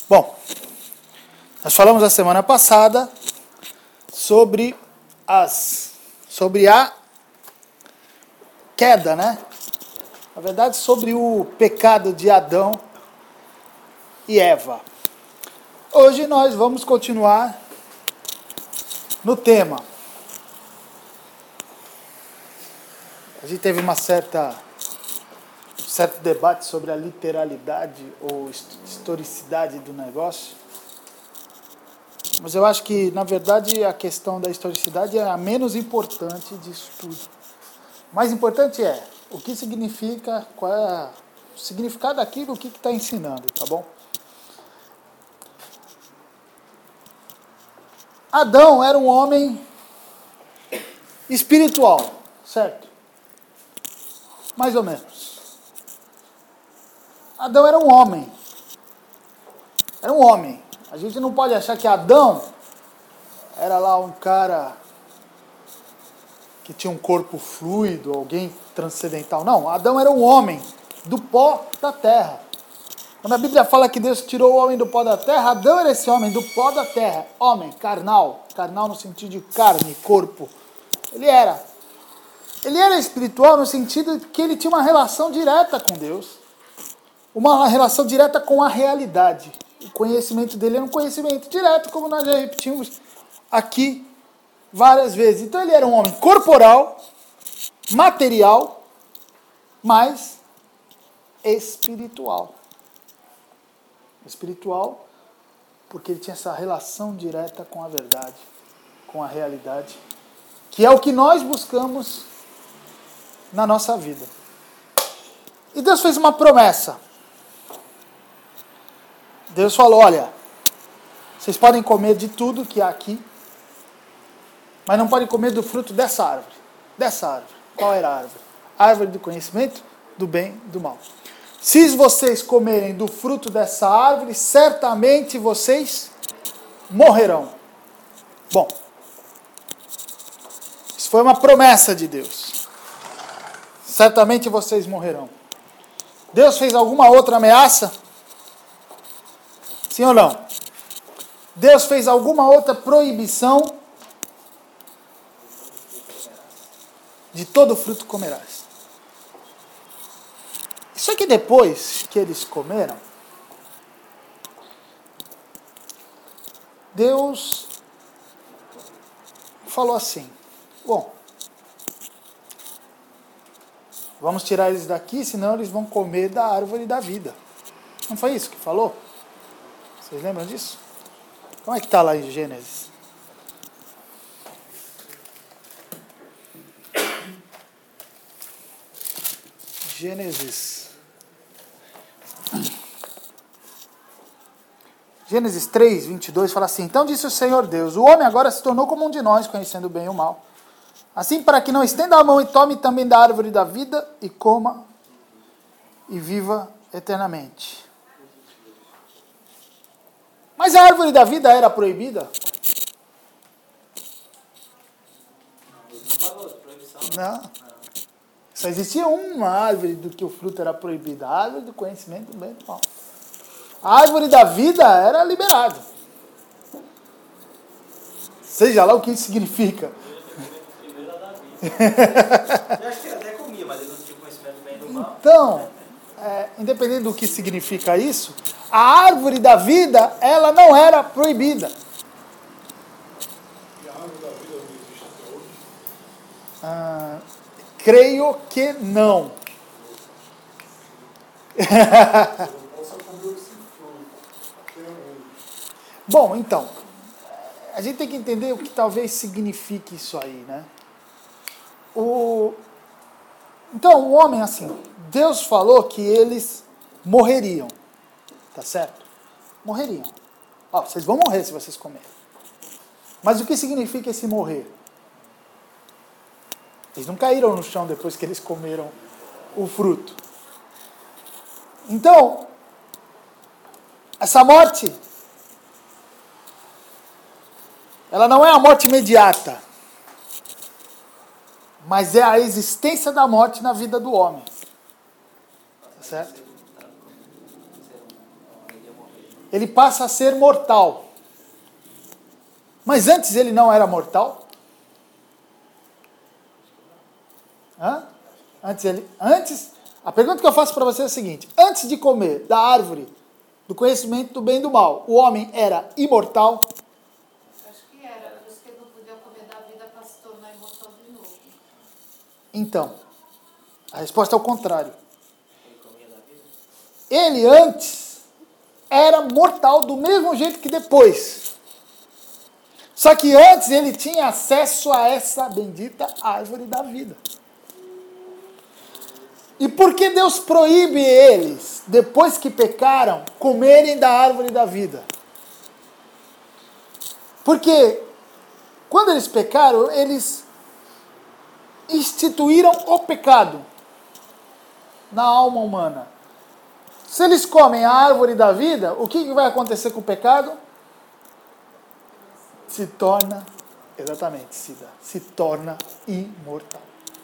Bom, nós falamos a semana passada sobre a queda, né? Na verdade, sobre o pecado de Adão e Eva. Hoje nós vamos continuar no tema. A gente teve um certo debate sobre a literalidade ou historicidade do negócio. Mas eu acho que, na verdade, a questão da historicidade é a menos importante disso tudo. O mais importante é o que significa, qual é o significado daquilo, o que está ensinando, tá bom? Adão era um homem espiritual, certo? Mais ou menos. Adão era um homem. Era um homem. A gente não pode achar que Adão era lá um cara que tinha um corpo fluido, alguém transcendental. Não, Adão era um homem do pó da terra. Quando a Bíblia fala que Deus tirou o homem do pó da terra, Adão era esse homem do pó da terra. Homem, carnal. Carnal no sentido de carne, corpo. Ele era espiritual no sentido de que ele tinha uma relação direta com Deus. Uma relação direta com a realidade. O conhecimento dele era um conhecimento direto, como nós já repetimos aqui várias vezes. Então ele era um homem corporal, material, mas espiritual. Espiritual, porque ele tinha essa relação direta com a verdade, com a realidade, que é o que nós buscamos na nossa vida. E Deus fez uma promessa. Deus falou, olha, vocês podem comer de tudo que há aqui, mas não podem comer do fruto dessa árvore. Dessa árvore. Qual era a árvore? A árvore do conhecimento do bem e do mal. Se vocês comerem do fruto dessa árvore, certamente vocês morrerão. Bom, isso foi uma promessa de Deus. Certamente vocês morrerão. Deus fez alguma outra ameaça? Sim ou não? Deus fez alguma outra proibição? De todo fruto comerás. Só que depois que eles comeram, Deus falou assim, bom, vamos tirar eles daqui, senão eles vão comer da árvore da vida. Não foi isso que falou? Vocês lembram disso? Como é que está lá em Gênesis? Gênesis 3, 22 fala assim, então disse o Senhor Deus, o homem agora se tornou como um de nós, conhecendo o bem e o mal. Assim, para que não estenda a mão e tome também da árvore da vida e coma e viva eternamente. Mas a árvore da vida era proibida? Não. Só existia uma árvore do que o fruto era proibido. A árvore do conhecimento do bem e do mal. A árvore da vida era liberada. Seja lá o que isso significa. Eu acho que ele até comia, mas ele não tinha conhecimento do bem e do mal. Então, independente do que significa isso, a árvore da vida, ela não era proibida. E a árvore da vida não existe até hoje? Creio que não. Bom, então, a gente tem que entender o que talvez signifique isso aí, né? Então, o homem, assim, Deus falou que eles morreriam, tá certo? Morreriam. Ó, vocês vão morrer se vocês comerem. Mas o que significa esse morrer? Eles não caíram no chão depois que eles comeram o fruto. Então, essa morte, ela não é a morte imediata, mas é a existência da morte na vida do homem. Tá certo? ele passa a ser mortal. Mas antes ele não era mortal? A pergunta que eu faço para você é a seguinte: antes de comer da árvore do conhecimento do bem e do mal, o homem era imortal? Acho que era, por isso que ele não podia comer da vida para se tornar imortal de novo. Então, a resposta é o contrário. Ele comia da vida? Ele antes era mortal do mesmo jeito que depois. Só que antes ele tinha acesso a essa bendita árvore da vida. E por que Deus proíbe eles, depois que pecaram, comerem da árvore da vida? Porque quando eles pecaram, eles instituíram o pecado na alma humana. Se eles comem a árvore da vida, o que vai acontecer com o pecado? Se torna imortal.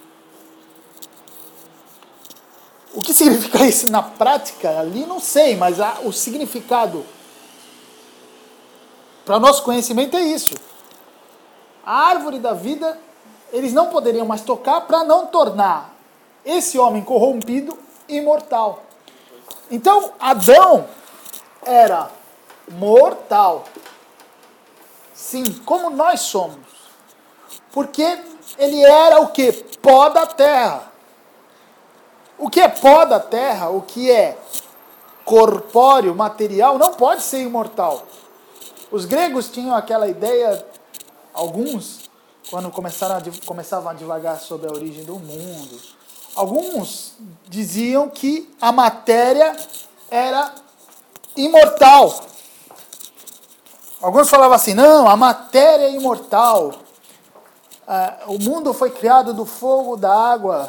O que significa isso na prática? Ali não sei, mas o significado para o nosso conhecimento é isso. A árvore da vida, eles não poderiam mais tocar para não tornar esse homem corrompido imortal. Então, Adão era mortal. Sim, como nós somos. Porque ele era o quê? Pó da terra. O que é pó da terra, o que é corpóreo, material, não pode ser imortal. Os gregos tinham aquela ideia, alguns, quando começavam a divagar sobre a origem do mundo, alguns diziam que a matéria era imortal. Alguns falavam assim, não, a matéria é imortal. O mundo foi criado do fogo, da água,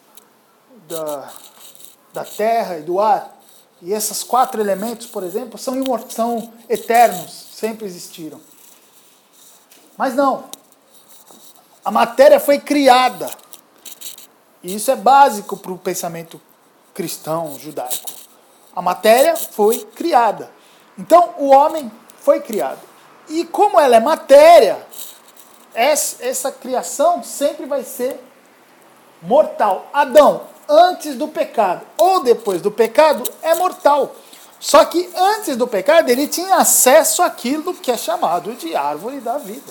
da terra e do ar. E esses 4 elementos, por exemplo, são eternos, sempre existiram. Mas não. A matéria foi criada. E isso é básico para o pensamento cristão, judaico. A matéria foi criada. Então, o homem foi criado. E como ela é matéria, essa criação sempre vai ser mortal. Adão, antes do pecado ou depois do pecado, é mortal. Só que antes do pecado, ele tinha acesso àquilo que é chamado de árvore da vida.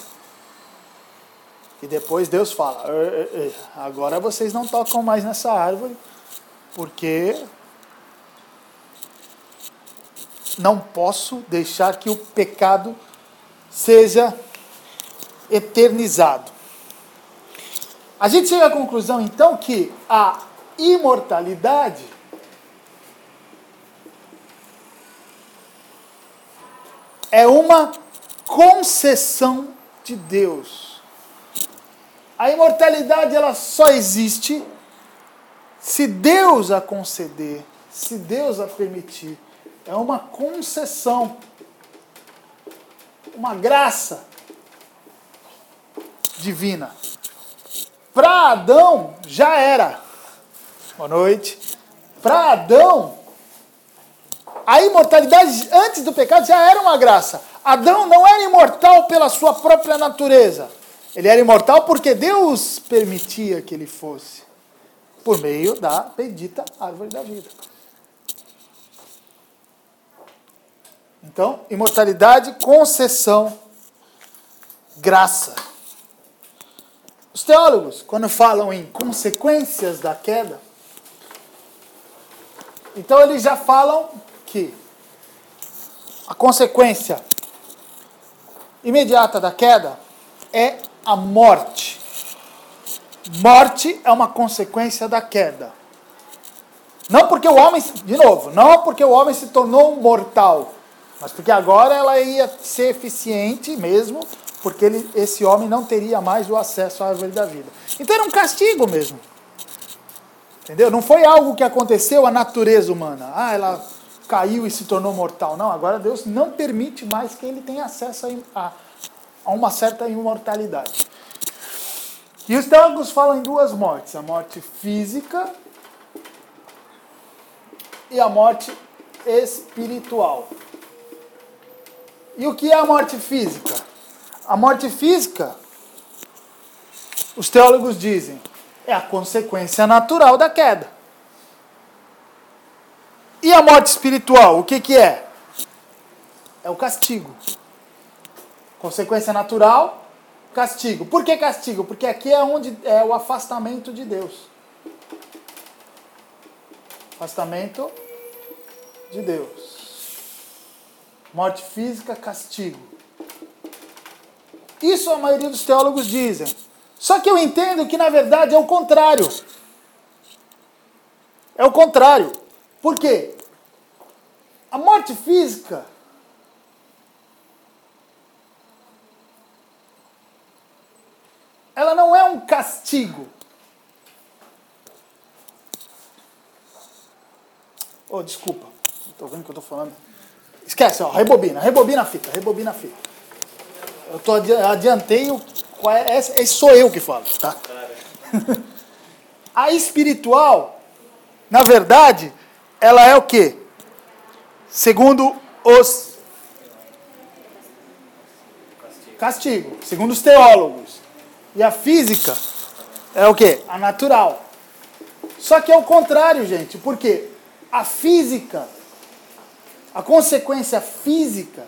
E depois Deus fala, agora vocês não tocam mais nessa árvore, porque não posso deixar que o pecado seja eternizado. A gente chega à conclusão, então, que a imortalidade é uma concessão de Deus. A imortalidade, ela só existe se Deus a conceder, se Deus a permitir. É uma concessão, uma graça divina. Para Adão, já era. Boa noite. Para Adão, a imortalidade antes do pecado já era uma graça. Adão não era imortal pela sua própria natureza. Ele era imortal porque Deus permitia que ele fosse, por meio da bendita árvore da vida. Então, imortalidade, concessão, graça. Os teólogos, quando falam em consequências da queda, então eles já falam que a consequência imediata da queda é a morte. Morte é uma consequência da queda. Não porque o homem, de novo, não porque o homem se tornou mortal, mas porque agora ela ia ser eficiente mesmo, porque esse homem não teria mais o acesso à árvore da vida. Então era um castigo mesmo. Entendeu? Não foi algo que aconteceu à natureza humana. Ela caiu e se tornou mortal. Não, agora Deus não permite mais que ele tenha acesso a uma certa imortalidade. E os teólogos falam em 2 mortes. A morte física e a morte espiritual. E o que é a morte física? A morte física, os teólogos dizem, é a consequência natural da queda. E a morte espiritual, o que é? É o castigo. Consequência natural, castigo. Por que castigo? Porque aqui é onde é o afastamento de Deus. Afastamento de Deus. Morte física, castigo. Isso a maioria dos teólogos dizem. Só que eu entendo que na verdade é o contrário. É o contrário. Por quê? A morte física ela não é um castigo. Oh, desculpa. Estou vendo o que eu estou falando. Esquece, ó, rebobina a fita. Eu adiantei, esse sou eu que falo, tá? A espiritual, na verdade, ela é o quê? Segundo os castigo, segundo os teólogos. E a física é o quê? A natural. Só que é o contrário, gente. Por quê? A física, a consequência física,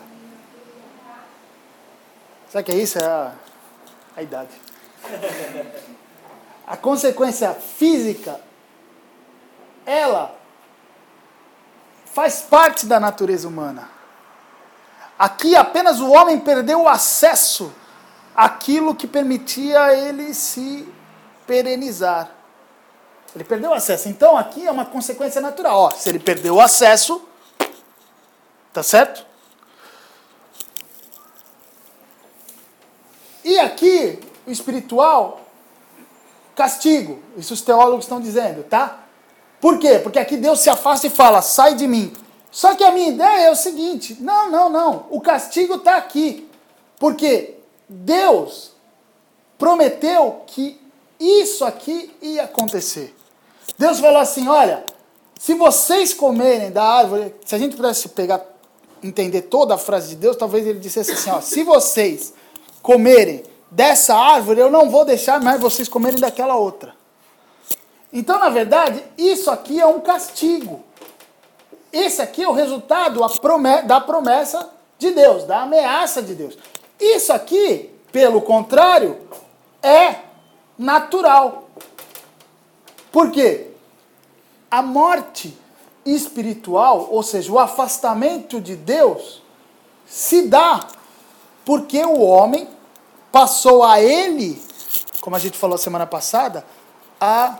sabe o que é isso? É a idade. A consequência física, ela faz parte da natureza humana. Aqui apenas o homem perdeu o acesso àquilo que permitia ele se perenizar. Ele perdeu o acesso. Então aqui é uma consequência natural. Ó, se ele perdeu o acesso, tá certo? E aqui, o espiritual, castigo. Isso os teólogos estão dizendo, tá? Por quê? Porque aqui Deus se afasta e fala, sai de mim. Só que a minha ideia é o seguinte, não. O castigo está aqui. Porque Deus prometeu que isso aqui ia acontecer. Deus falou assim, olha, se vocês comerem da árvore, se a gente pudesse entender toda a frase de Deus, talvez ele dissesse assim, ó, se vocês comerem dessa árvore, eu não vou deixar mais vocês comerem daquela outra. Então, na verdade, isso aqui é um castigo. Esse aqui é o resultado da promessa de Deus, da ameaça de Deus. Isso aqui, pelo contrário, é natural. Por quê? A morte espiritual, ou seja, o afastamento de Deus, se dá porque o homem passou a ele, como a gente falou semana passada, a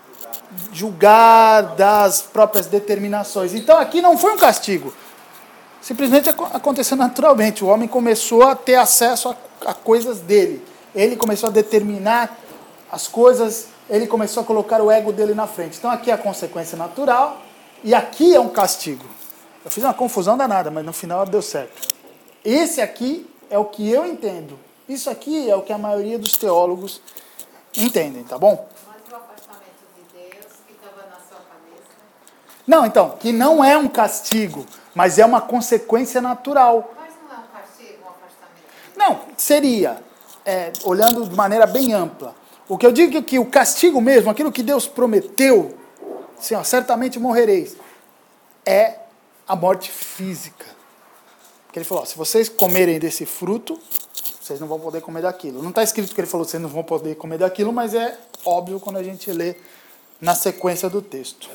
julgar das próprias determinações. Então aqui não foi um castigo. Simplesmente aconteceu naturalmente. O homem começou a ter acesso a coisas dele. Ele começou a determinar as coisas, ele começou a colocar o ego dele na frente. Então aqui é a consequência natural e aqui é um castigo. Eu fiz uma confusão danada, mas no final deu certo. Esse aqui é o que eu entendo. Isso aqui é o que a maioria dos teólogos entendem, tá bom? Mas o afastamento de Deus que estava na sua cabeça. Não, então, que não é um castigo, mas é uma consequência natural. Mas não é um castigo, um afastamento? Não, seria, olhando de maneira bem ampla. O que eu digo é que o castigo mesmo, aquilo que Deus prometeu, assim, ó, certamente morrereis, é a morte física. Porque ele falou, ó, se vocês comerem desse fruto, vocês não vão poder comer daquilo. Não está escrito que ele falou que vocês não vão poder comer daquilo, mas é óbvio quando a gente lê na sequência do texto.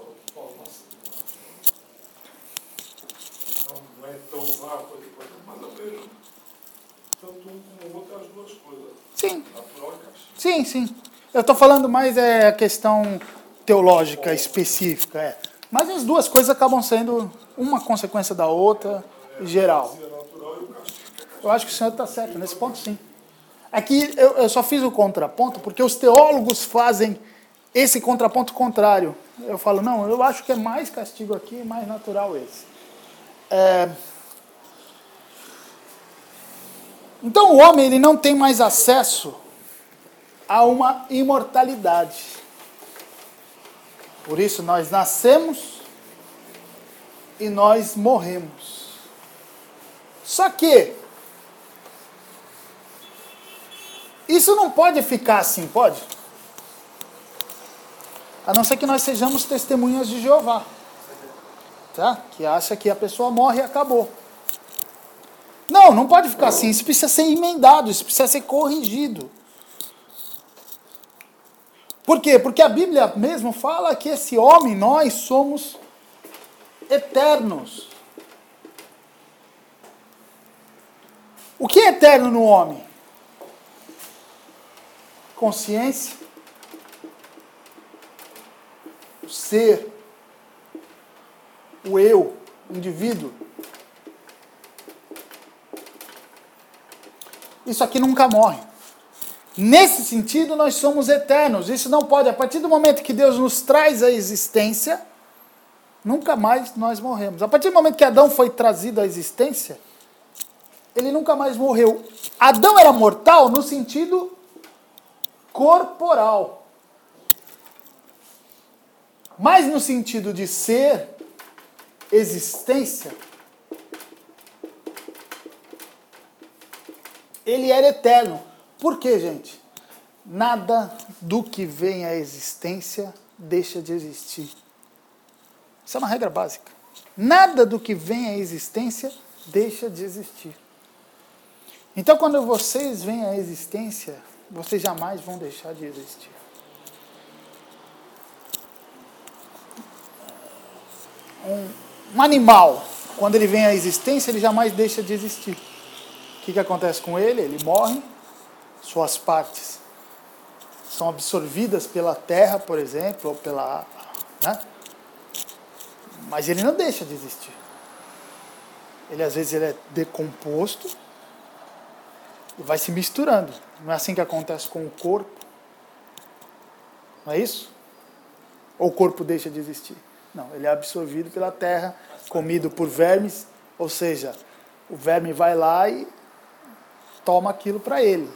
Não é tão rápido, mas ao mesmo tanto um como o outro as duas coisas. Sim. Natural e castigo. Sim. Eu estou falando mais a questão teológica específica. Mas as duas coisas acabam sendo uma consequência da outra, geral. Eu acho que o senhor está certo, nesse ponto sim. Aqui eu só fiz o contraponto porque os teólogos fazem esse contraponto contrário. Eu falo, não, eu acho que é mais castigo aqui, mais natural esse. Então o homem ele não tem mais acesso a uma imortalidade. Por isso nós nascemos e nós morremos. Só que isso não pode ficar assim, pode? A não ser que nós sejamos testemunhas de Jeová. Tá? Que acha que a pessoa morre e acabou. Não pode ficar assim. Isso precisa ser emendado, isso precisa ser corrigido. Por quê? Porque a Bíblia mesmo fala que esse homem, nós somos eternos. O que é eterno no homem? Consciência, o ser, o eu, o indivíduo. Isso aqui nunca morre. Nesse sentido, nós somos eternos. Isso não pode, a partir do momento que Deus nos traz a existência, nunca mais nós morremos. A partir do momento que Adão foi trazido à existência, ele nunca mais morreu. Adão era mortal no sentido corporal. Mas no sentido de ser, existência, ele era eterno. Por quê, gente? Nada do que vem à existência deixa de existir. Isso é uma regra básica. Nada do que vem à existência deixa de existir. Então, quando vocês vêm à existência, vocês jamais vão deixar de existir. Um animal, quando ele vem à existência, ele jamais deixa de existir. O que acontece com ele? Ele morre, suas partes são absorvidas pela terra, por exemplo, ou pela... né? Mas ele não deixa de existir. Ele, às vezes, ele é decomposto e vai se misturando. Não é assim que acontece com o corpo? Não é isso? Ou o corpo deixa de existir? Não, ele é absorvido pela terra, comido por vermes, ou seja, o verme vai lá e toma aquilo para ele.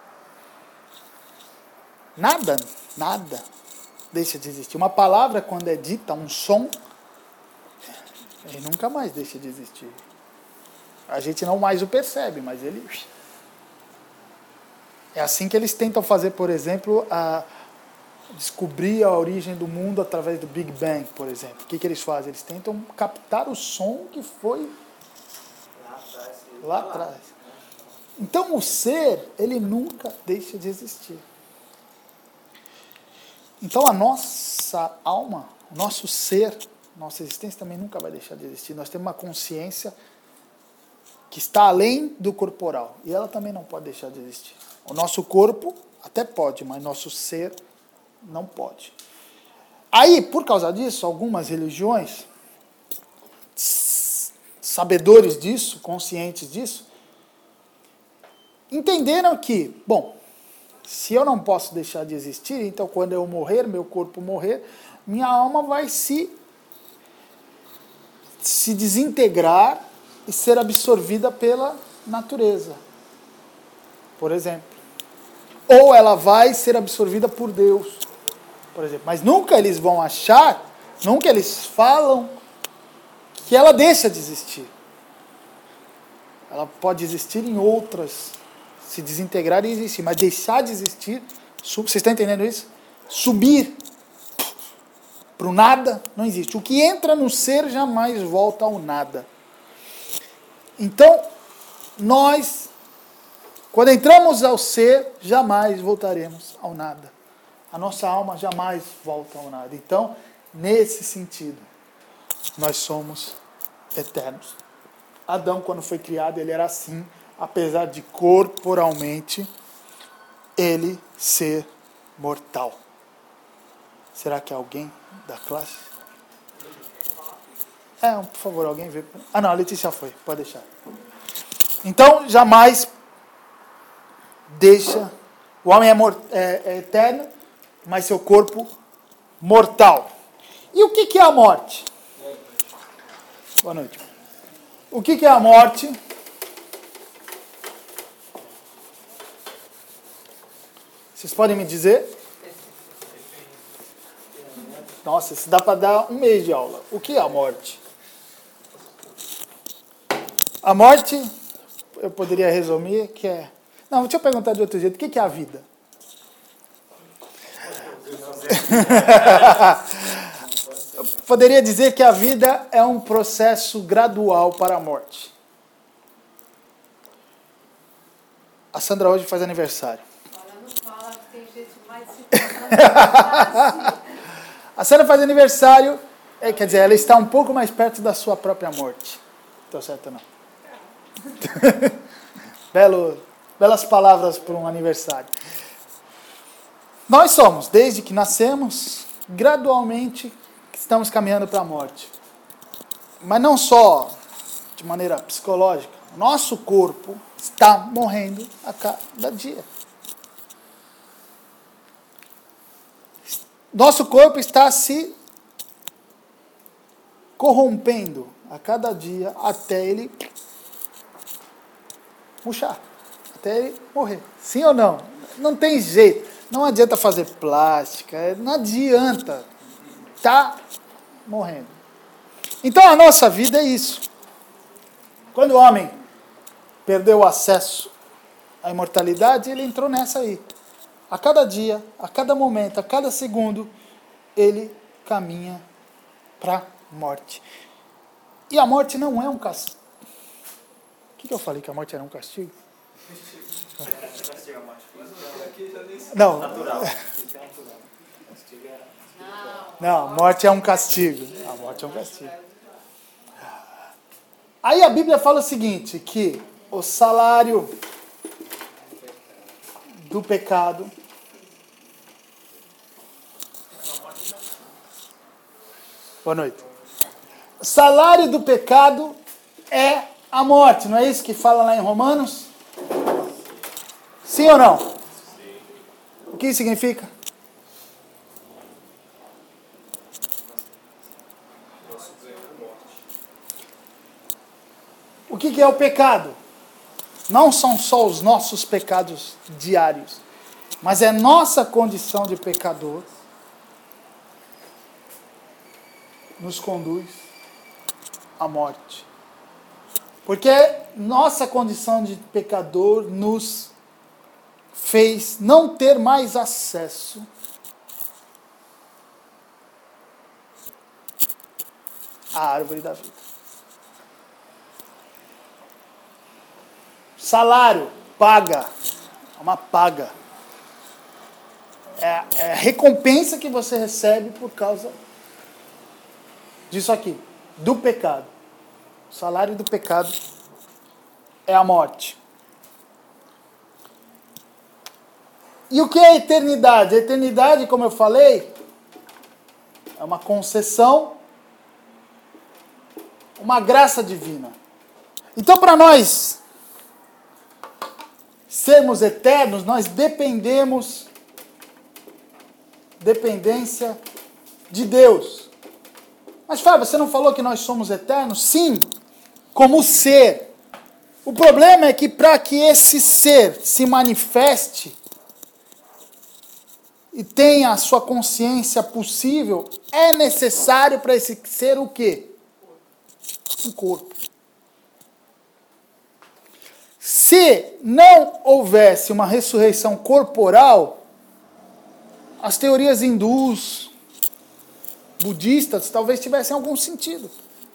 Nada deixa de existir. Uma palavra, quando é dita, um som, ele nunca mais deixa de existir. A gente não mais o percebe, mas ele... É assim que eles tentam fazer, por exemplo, descobrir a origem do mundo através do Big Bang, por exemplo. O que eles fazem? Eles tentam captar o som que foi lá atrás. Então o ser, ele nunca deixa de existir. Então a nossa alma, o nosso ser, nossa existência também nunca vai deixar de existir. Nós temos uma consciência que está além do corporal. E ela também não pode deixar de existir. O nosso corpo até pode, mas nosso ser não pode. Aí, por causa disso, algumas religiões, sabedores disso, conscientes disso, entenderam que, bom, se eu não posso deixar de existir, então quando eu morrer, meu corpo morrer, minha alma vai se desintegrar e ser absorvida pela natureza, por exemplo. Ou ela vai ser absorvida por Deus, por exemplo. Mas nunca eles vão achar, nunca eles falam que ela deixa de existir. Ela pode existir em outras, se desintegrar e existir, mas deixar de existir, vocês estão entendendo isso? Subir para o nada não existe. O que entra no ser jamais volta ao nada. Então, nós, quando entramos ao ser, jamais voltaremos ao nada. A nossa alma jamais volta ao nada. Então, nesse sentido, nós somos eternos. Adão, quando foi criado, ele era assim, apesar de corporalmente ele ser mortal. Será que é alguém da classe? Por favor, alguém vê. Ah, não, a Letícia foi, pode deixar. Então, jamais deixa. O homem é eterno, mas seu corpo mortal. E o que é a morte? Boa noite. O que é a morte? Vocês podem me dizer? Nossa, isso dá para dar um mês de aula. O que é a morte? A morte eu poderia resumir que é... Não, deixa eu perguntar de outro jeito. O que é a vida? Eu poderia dizer que a vida é um processo gradual para a morte. A Sandra hoje faz aniversário. Olha, não fala que tem gente mais se A Sandra faz aniversário, quer dizer, ela está um pouco mais perto da sua própria morte. Estou certo ou não? Belas palavras para um aniversário. Nós somos, desde que nascemos, gradualmente estamos caminhando para a morte. Mas não só de maneira psicológica. Nosso corpo está morrendo a cada dia. Nosso corpo está se corrompendo a cada dia até ele murchar, até ele morrer. Sim ou não? Não tem jeito. Não adianta fazer plástica, não adianta. Está morrendo. Então a nossa vida é isso. Quando o homem perdeu o acesso à imortalidade, ele entrou nessa aí. A cada dia, a cada momento, a cada segundo, ele caminha para a morte. E a morte não é um castigo. O que eu falei? Que a morte era um castigo? Não. Não, a morte é um castigo. A morte é um castigo. Aí a Bíblia fala o seguinte, que o salário do pecado Boa noite. O salário do pecado é a morte, não é isso que fala lá em Romanos? Sim ou não? O que isso significa? O que é o pecado? Não são só os nossos pecados diários, mas é nossa condição de pecador nos conduz à morte. Porque nossa condição de pecador nos fez não ter mais acesso à árvore da vida. Salário, paga, é uma paga. É a recompensa que você recebe por causa disso aqui, do pecado. O salário do pecado é a morte. E o que é a eternidade? A eternidade, como eu falei, é uma concessão, uma graça divina. Então, para nós sermos eternos, nós dependência de Deus. Mas, Fábio, você não falou que nós somos eternos? Sim, como ser. O problema é que para que esse ser se manifeste e tenha a sua consciência possível, é necessário para esse ser o quê? Um corpo. Se não houvesse uma ressurreição corporal, as teorias hindus, budistas, talvez tivessem algum sentido.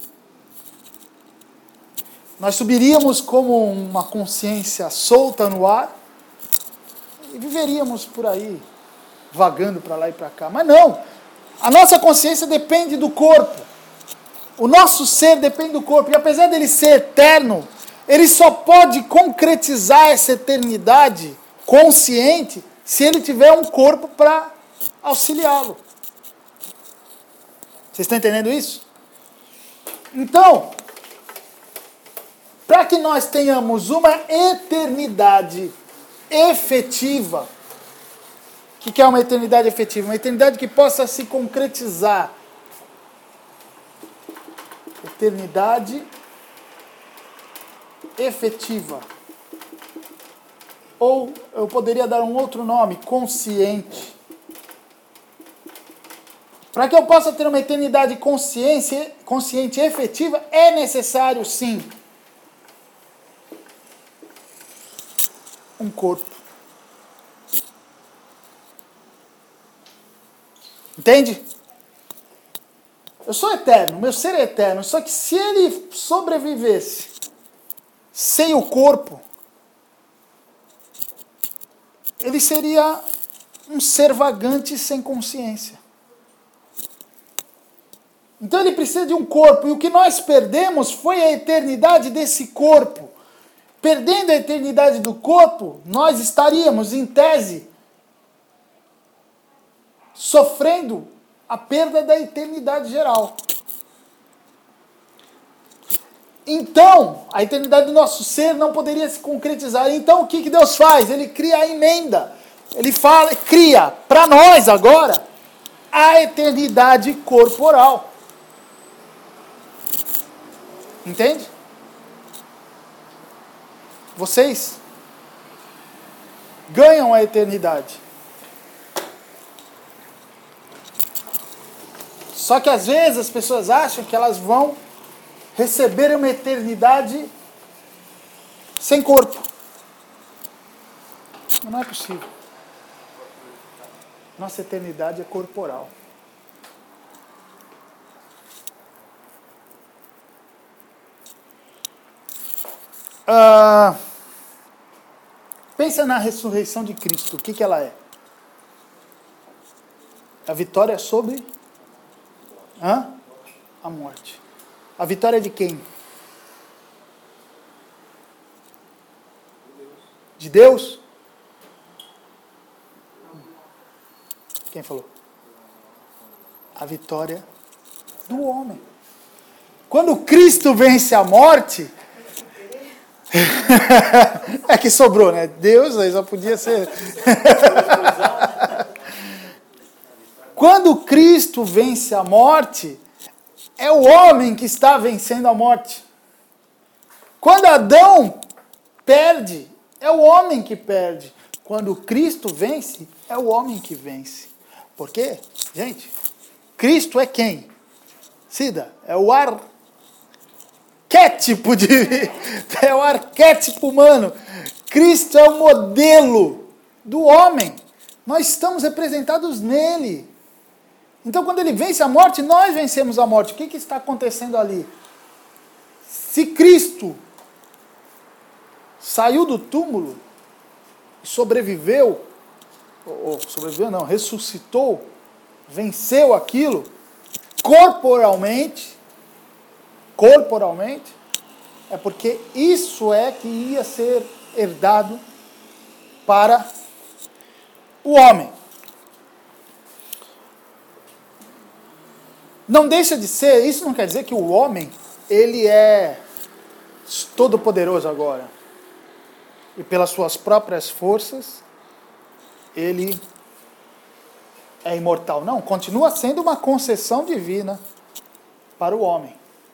Nós subiríamos como uma consciência solta no ar e viveríamos por aí, vagando para lá e para cá. Mas não! A nossa consciência depende do corpo. O nosso ser depende do corpo. E apesar dele ser eterno, ele só pode concretizar essa eternidade consciente se ele tiver um corpo para auxiliá-lo. Vocês estão entendendo isso? Então, para que nós tenhamos uma eternidade efetiva, o que é uma eternidade efetiva? Uma eternidade que possa se concretizar. Eternidade efetiva. Ou eu poderia dar um outro nome, consciente. Para que eu possa ter uma eternidade consciente e efetiva, é necessário, sim, um corpo. Entende? Eu sou eterno, meu ser é eterno, só que se ele sobrevivesse sem o corpo, ele seria um ser vagante sem consciência. Então ele precisa de um corpo, e o que nós perdemos foi a eternidade desse corpo. Perdendo a eternidade do corpo, nós estaríamos, em tese, sofrendo a perda da eternidade geral. Então, a eternidade do nosso ser não poderia se concretizar. Então, o que Deus faz? Ele cria a emenda. Ele cria para nós agora a eternidade corporal. Entende? Vocês ganham a eternidade. Só que às vezes as pessoas acham que elas vão receber uma eternidade sem corpo. Mas não é possível. Nossa eternidade é corporal. Pensa na ressurreição de Cristo. O que ela é? A vitória sobre a morte. A vitória de quem? De Deus? Quem falou? A vitória do homem. Quando Cristo vence a morte, é que sobrou, né? Deus aí só podia ser. Quando Cristo vence a morte, é o homem que está vencendo a morte. Quando Adão perde, é o homem que perde. Quando Cristo vence, é o homem que vence. Por quê? Gente, Cristo é quem? Cida, é o arquétipo é o arquétipo humano. Cristo é o modelo do homem. Nós estamos representados nele. Então, quando ele vence a morte, nós vencemos a morte. O que está acontecendo ali? Se Cristo saiu do túmulo e sobreviveu, ressuscitou, venceu aquilo, corporalmente, é porque isso é que ia ser herdado para o homem. Não deixa de ser, isso não quer dizer que o homem, ele é todo poderoso agora. E pelas suas próprias forças, ele é imortal. Não, continua sendo uma concessão divina para o homem.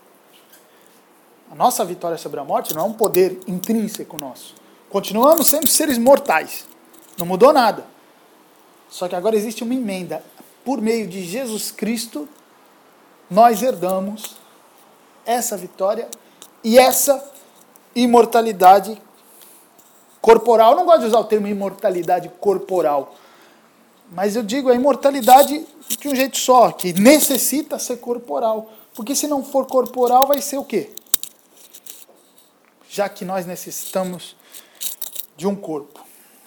A nossa vitória sobre a morte não é um poder intrínseco nosso. Continuamos sendo seres mortais. Não mudou nada. Só que agora existe uma emenda. Por meio de Jesus Cristo, nós herdamos essa vitória e essa imortalidade corporal. Eu não gosto de usar o termo imortalidade corporal, mas eu digo a imortalidade de um jeito só, que necessita ser corporal. Porque se não for corporal, vai ser o quê? Já que nós necessitamos de um corpo.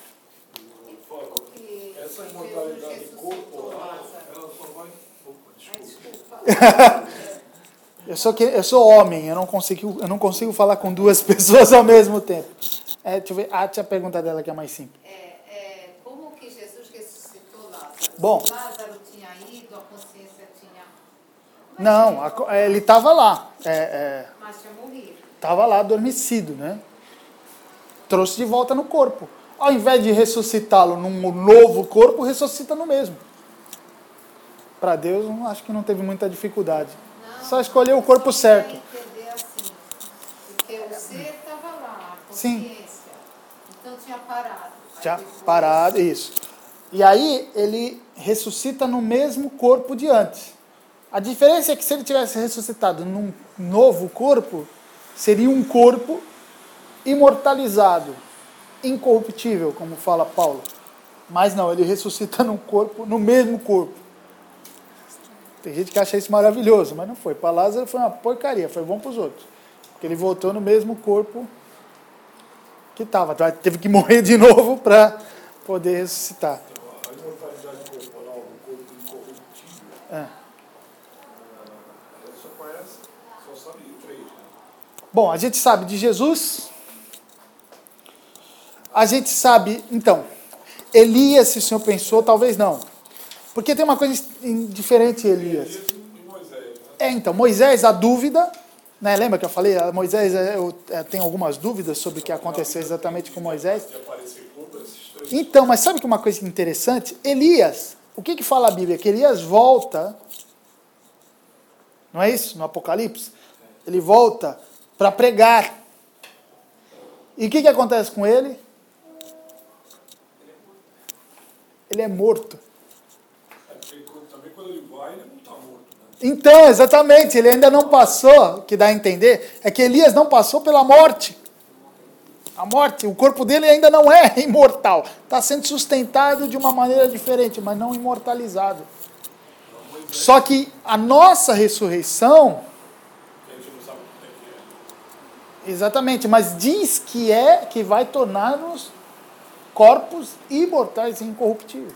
Essa imortalidade corporal, ela só vai... Eu sou homem, eu não consigo falar com duas pessoas ao mesmo tempo. Deixa eu ver. Tinha a pergunta dela que é mais simples. Como que Jesus ressuscitou Lázaro? Bom. Lázaro tinha ido, a consciência tinha... Não, ele estava lá. Mas tinha morrido. Estava lá adormecido, né? Trouxe de volta no corpo. Ao invés de ressuscitá-lo num novo corpo, ressuscita no mesmo. Para Deus, acho que não teve muita dificuldade. Só escolheu o corpo certo. Entender assim, porque o ser estava lá, a Sim. consciência. Então tinha parado. Já parado, isso. E aí ele ressuscita no mesmo corpo de antes. A diferença é que se ele tivesse ressuscitado num novo corpo, seria um corpo imortalizado. incorruptível, como fala Paulo. Mas não, ele ressuscita num corpo, no mesmo corpo. Tem gente que acha isso maravilhoso, mas não foi. Para Lázaro foi uma porcaria, foi bom para os outros. Porque ele voltou no mesmo corpo que estava. Teve que morrer de novo para poder ressuscitar. A imortalidade corporal do corpo incorruptível, ela só conhece, só sabe três. Né? Bom, a gente sabe de Jesus. A gente sabe, então, Elias, se o senhor pensou, talvez não. Porque tem uma coisa diferente em Elias. E Moisés, né? Então, Moisés, a dúvida, né? Lembra que eu falei? Moisés, eu tenho algumas dúvidas sobre o que aconteceu exatamente com Moisés. De aparecer corpo, esses três. Então, mas sabe que uma coisa interessante? Elias, o que fala a Bíblia? Que Elias volta, não é isso? No Apocalipse? Ele volta para pregar. E o que acontece com ele? Ele é morto. Também quando ele vai, ele não está morto. Né? Então, exatamente, ele ainda não passou, o que dá a entender, é que Elias não passou pela morte. A morte, o corpo dele ainda não é imortal. Está sendo sustentado de uma maneira diferente, mas não imortalizado. Só que a nossa ressurreição, A gente não sabe o que é. exatamente, mas diz que vai tornar-nos corpos imortais e incorruptíveis.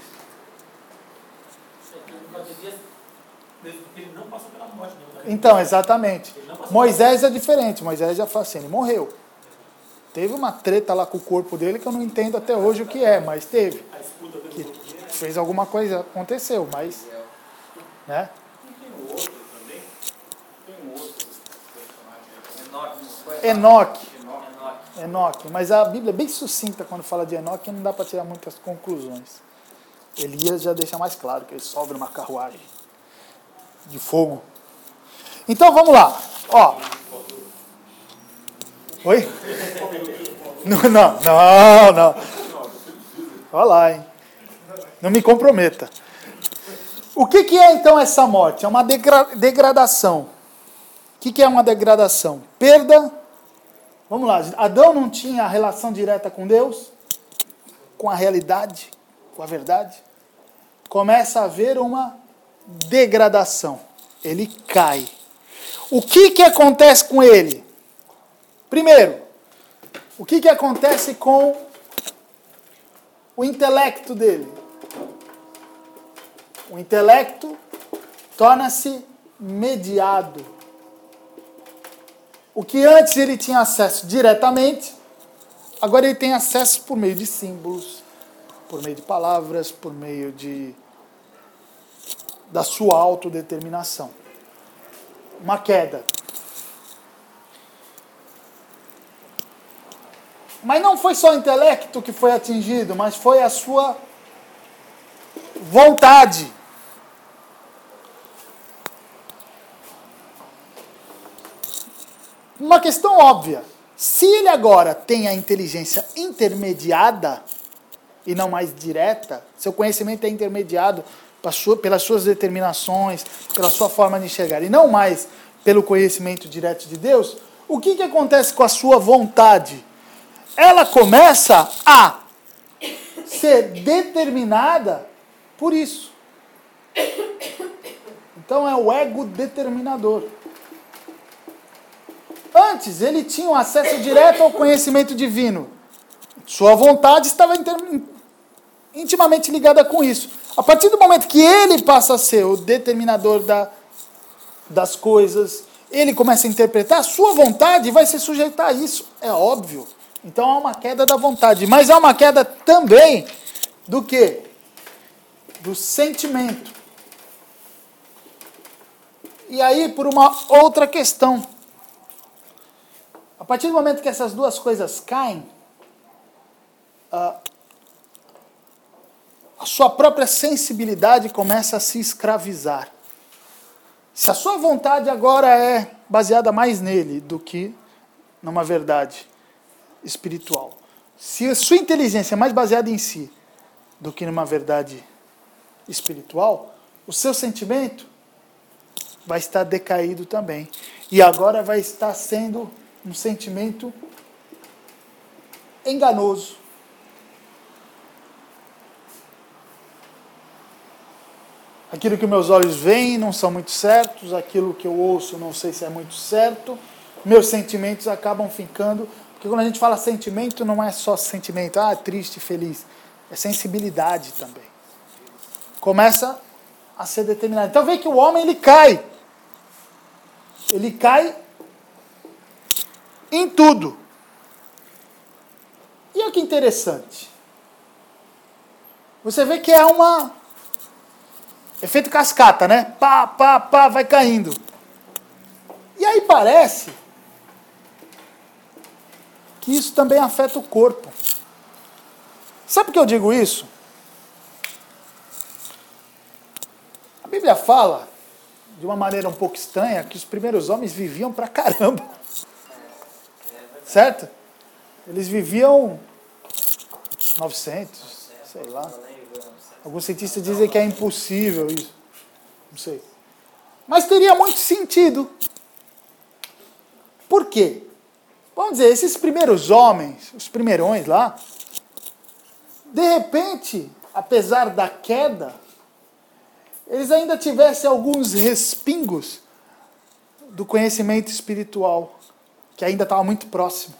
Ele não passou pela morte. Então, exatamente. Moisés é diferente. Moisés já fala assim, ele morreu. Teve uma treta lá com o corpo dele que eu não entendo até hoje o que é, mas teve. Que fez alguma coisa, aconteceu, mas... Né? Tem um outro também. Tem um outro personagem. Enoque. Mas a Bíblia é bem sucinta quando fala de Enoque e não dá para tirar muitas conclusões. Elias já deixa mais claro que ele sobe numa carruagem de fogo. Então vamos lá. Ó. Oi? Não. Olha lá, hein? Não me comprometa. O que é então essa morte? É uma degradação. O que é uma degradação? Perda. Vamos lá. Adão não tinha relação direta com Deus, com a realidade, com a verdade. Começa a haver uma degradação. Ele cai. O que acontece com ele? Primeiro, o que acontece com o intelecto dele? O intelecto torna-se mediado. O que antes ele tinha acesso diretamente, agora ele tem acesso por meio de símbolos, por meio de palavras, por meio da sua autodeterminação. Uma queda. Mas não foi só o intelecto que foi atingido, mas foi a sua vontade. Uma questão óbvia. Se ele agora tem a inteligência intermediada e não mais direta, seu conhecimento é intermediado pelas suas determinações, pela sua forma de enxergar, e não mais pelo conhecimento direto de Deus, o que acontece com a sua vontade? Ela começa a ser determinada por isso. Então é o ego determinador. Antes, ele tinha um acesso direto ao conhecimento divino. Sua vontade estava intimamente ligada com isso. A partir do momento que ele passa a ser o determinador das coisas, ele começa a interpretar, a sua vontade vai se sujeitar a isso, é óbvio. Então há uma queda da vontade, mas há uma queda também do quê? Do sentimento. E aí, por uma outra questão. A partir do momento que essas duas coisas caem, a sua própria sensibilidade começa a se escravizar. Se a sua vontade agora é baseada mais nele do que numa verdade espiritual, se a sua inteligência é mais baseada em si do que numa verdade espiritual, o seu sentimento vai estar decaído também. E agora vai estar sendo um sentimento enganoso, Aquilo que meus olhos veem não são muito certos, aquilo que eu ouço não sei se é muito certo, meus sentimentos acabam ficando, porque quando a gente fala sentimento, não é só sentimento, triste, feliz, é sensibilidade também. Começa a ser determinado. Então vê que o homem ele cai em tudo. E olha que interessante. Você vê que é efeito cascata, né? Pá, pá, pá, vai caindo. E aí parece que isso também afeta o corpo. Sabe por que eu digo isso? A Bíblia fala, de uma maneira um pouco estranha, que os primeiros homens viviam pra caramba. Certo? Eles viviam 900, sei lá. Alguns cientistas dizem que é impossível isso. Não sei. Mas teria muito sentido. Por quê? Vamos dizer, esses primeiros homens, os primeirões lá, de repente, apesar da queda, eles ainda tivessem alguns respingos do conhecimento espiritual, que ainda estava muito próximo.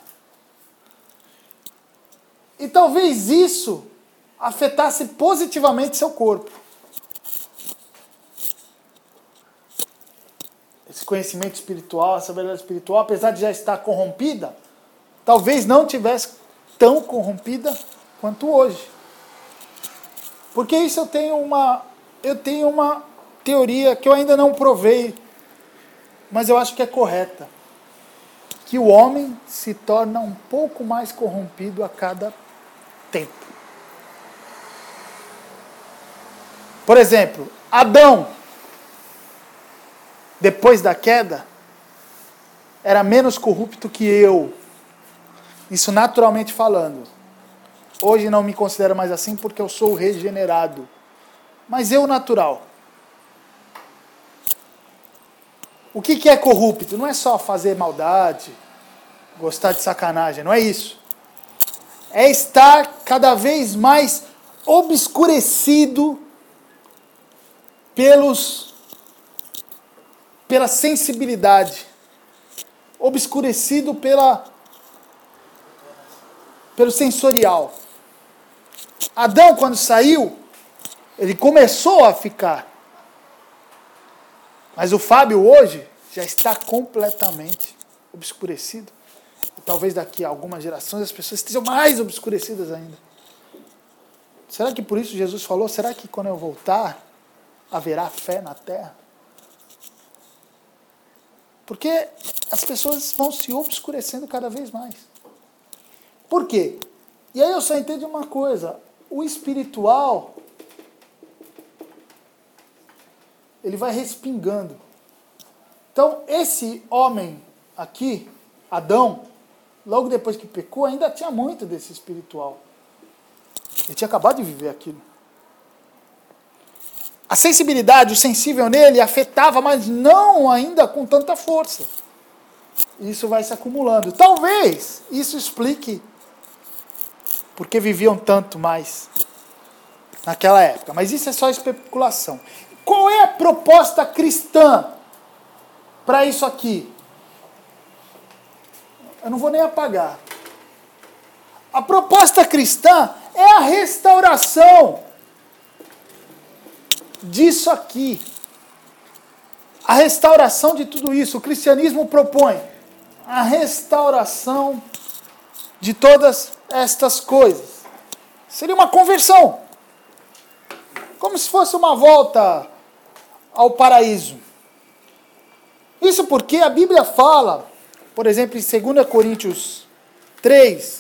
E talvez isso afetasse positivamente seu corpo. Esse conhecimento espiritual, essa verdade espiritual, apesar de já estar corrompida, talvez não tivesse tão corrompida quanto hoje. Porque isso eu tenho uma teoria que eu ainda não provei, mas eu acho que é correta. Que o homem se torna um pouco mais corrompido a cada tempo. Por exemplo, Adão, depois da queda, era menos corrupto que eu. Isso naturalmente falando. Hoje não me considero mais assim porque eu sou regenerado. Mas eu natural. O que é corrupto? Não é só fazer maldade, gostar de sacanagem, não é isso. É estar cada vez mais obscurecido pela sensibilidade, obscurecido pelo sensorial. Adão, quando saiu, ele começou a ficar. Mas o Fábio hoje já está completamente obscurecido. E talvez daqui a algumas gerações as pessoas estejam mais obscurecidas ainda. Será que por isso Jesus falou, será que quando eu voltar haverá fé na terra? Porque as pessoas vão se obscurecendo cada vez mais. Por quê? E aí eu só entendo uma coisa, o espiritual, ele vai respingando. Então, esse homem aqui, Adão, logo depois que pecou, ainda tinha muito desse espiritual. Ele tinha acabado de viver aquilo. A sensibilidade, o sensível nele afetava, mas não ainda com tanta força. Isso vai se acumulando. Talvez isso explique porque viviam tanto mais naquela época. Mas isso é só especulação. Qual é a proposta cristã para isso aqui? Eu não vou nem apagar. A proposta cristã é a restauração disso aqui. A restauração de tudo isso. O cristianismo propõe a restauração de todas estas coisas. Seria uma conversão. Como se fosse uma volta ao paraíso. Isso porque a Bíblia fala, por exemplo, em 2 Coríntios 3,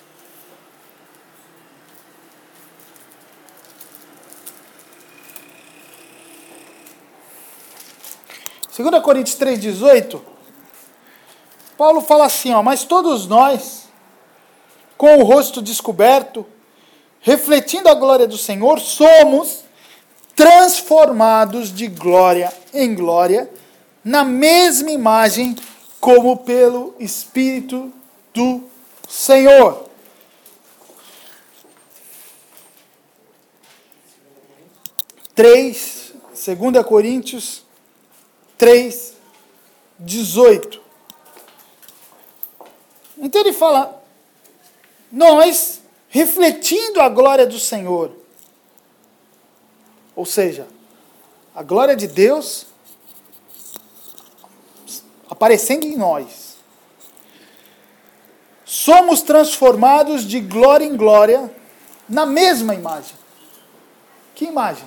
Segunda Coríntios 3,18, Paulo fala assim, mas todos nós, com o rosto descoberto, refletindo a glória do Senhor, somos transformados de glória em glória, na mesma imagem, como pelo Espírito do Senhor. 2 Coríntios 3, 18. Então ele fala, nós, refletindo a glória do Senhor, ou seja, a glória de Deus aparecendo em nós, somos transformados de glória em glória na mesma imagem. Que imagem?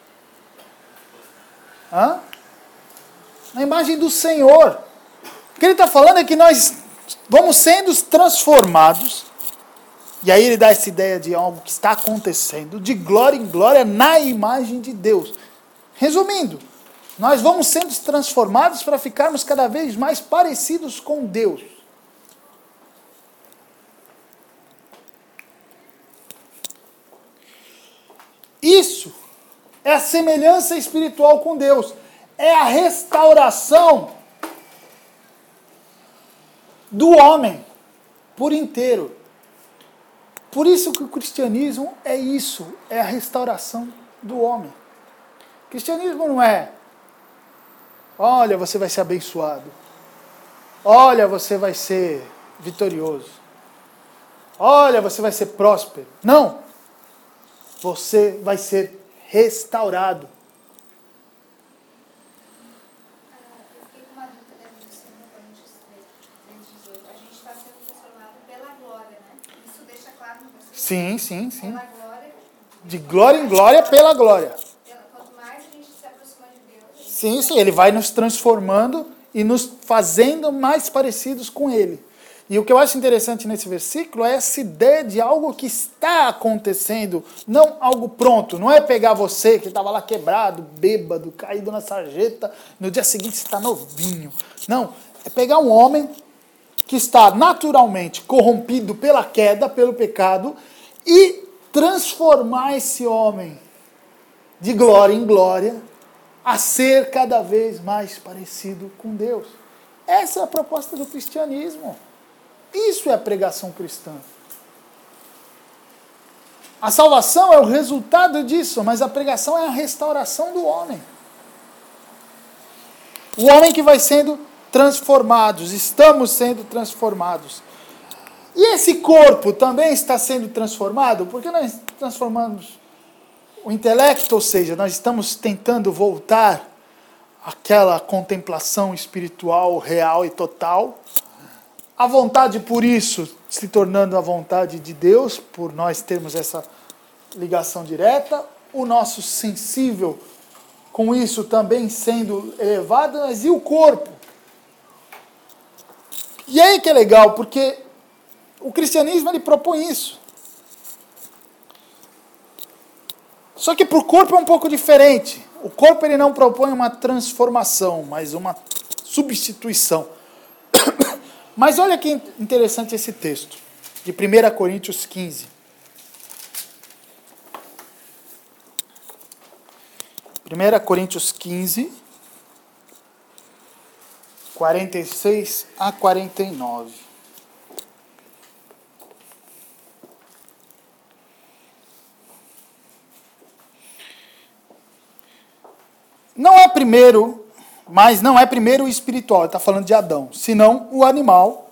Na imagem do Senhor. O que ele está falando é que nós vamos sendo transformados, e aí ele dá essa ideia de algo que está acontecendo, de glória em glória na imagem de Deus. Resumindo, nós vamos sendo transformados para ficarmos cada vez mais parecidos com Deus. Isso é a semelhança espiritual com Deus. É a restauração do homem por inteiro. Por isso que o cristianismo é isso, é a restauração do homem. O cristianismo não é, olha, você vai ser abençoado. Olha, você vai ser vitorioso. Olha, você vai ser próspero. Não. Você vai ser restaurado. Eu fiquei com uma dúvida dentro de 2 Coríntios 3, 18. A gente está sendo transformado pela glória, né? Isso deixa claro no versículo. Sim. Pela glória. De glória em glória pela glória. Quanto mais a gente se aproxima de Deus. Sim, ele vai nos transformando e nos fazendo mais parecidos com ele. E o que eu acho interessante nesse versículo é essa ideia de algo que está acontecendo, não algo pronto. Não é pegar você que estava lá quebrado, bêbado, caído na sarjeta, no dia seguinte você está novinho. Não, é pegar um homem que está naturalmente corrompido pela queda, pelo pecado, e transformar esse homem de glória em glória a ser cada vez mais parecido com Deus. Essa é a proposta do cristianismo. Isso é a pregação cristã. A salvação é o resultado disso, mas a pregação é a restauração do homem. O homem que vai sendo transformados, estamos sendo transformados. E esse corpo também está sendo transformado, porque nós transformamos o intelecto, ou seja, nós estamos tentando voltar àquela contemplação espiritual real e total. A vontade, por isso, se tornando a vontade de Deus, por nós termos essa ligação direta, o nosso sensível, com isso também sendo elevado, mas e o corpo? E aí que é legal, porque o cristianismo ele propõe isso. Só que para o corpo é um pouco diferente. O corpo ele não propõe uma transformação, mas uma substituição. Mas olha que interessante esse texto, de 1 Coríntios 15. 1 Coríntios 15, 46 a 49. Não é primeiro... Mas não é primeiro o espiritual, ele está falando de Adão, senão o animal.